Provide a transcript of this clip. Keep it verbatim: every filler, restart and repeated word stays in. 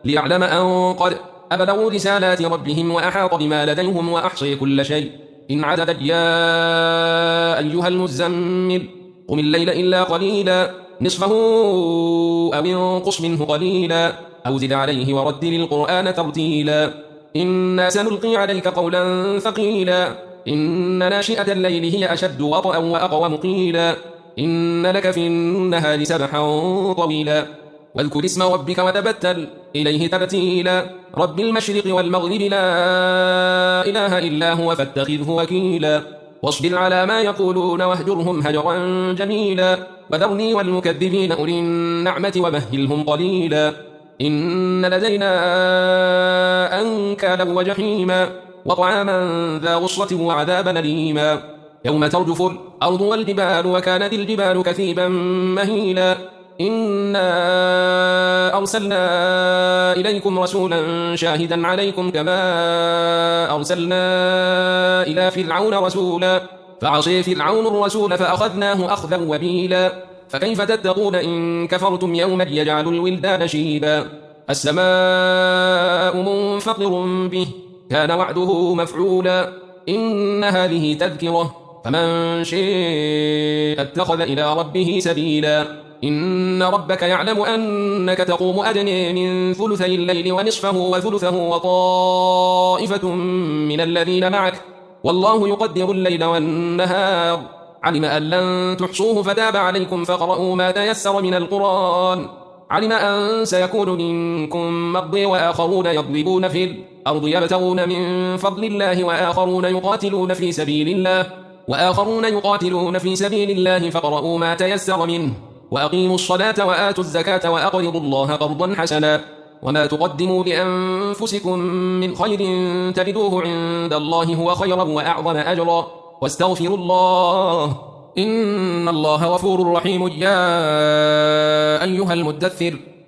ليعلم أن قد أبلغوا رسالات ربهم وأحاط بما لديهم وأحصي كل شيء. إن عدد يا أيها المزمل قم الليل إلا قليلا نصفه أو انقص منه قليلا أو زد عليه ورتل القرآن ترتيلا إنا سنلقي عليك قولا ثقيلا إن ناشئة الليل هي أشد وطئا وأقوم قيلا إن لك في النهار سبحا طويلا واذكر اسم ربك وتبتل إليه تبتيلا رب المشرق والمغرب لا إله إلا هو فاتخذه وكيلا واصبر على ما يقولون واهجرهم هجرا جميلا وذرني والمكذبين أولي النعمة ومهلهم قليلا إن لدينا أنكالا وجحيما وطعاما ذا غصة وعذابا أليما يوم ترجف الأرض والجبال وكانت الجبال كثيبا مهيلا إنا أرسلنا إليكم رسولا شاهدا عليكم كما أرسلنا إلى فرعون رسولا فعصي فرعون الرسول فأخذناه أخذا وبيلا فكيف تتقون إن كفرتم يوما يجعل الولدان شيبا السماء منفطر به كان وعده مفعولا إن هذه تذكرة فمن شاء اتخذ إلى ربه سبيلا إن ربك يعلم أنك تقوم أدنى من ثلثي الليل ونصفه وثلثه وطائفة من الذين معك والله يقدر الليل والنهار علم أن لن تحصوه فتاب عليكم فاقرؤوا ما تيسر من القرآن علم أن سيكون منكم مرضى وآخرون يضربون في الأرض يبتغون من فضل الله وآخرون يقاتلون في سبيل الله وآخرون يقاتلون في سبيل الله فاقرؤوا ما تيسر منه وأقيموا الصلاة وآتوا الزكاة وأقرضوا الله قرضا حسنا وما تقدموا لأنفسكم من خير تجدوه عند الله هو خيرا وأعظم أجرا واستغفروا الله إن الله غفور رحيم. يا أيها المدثر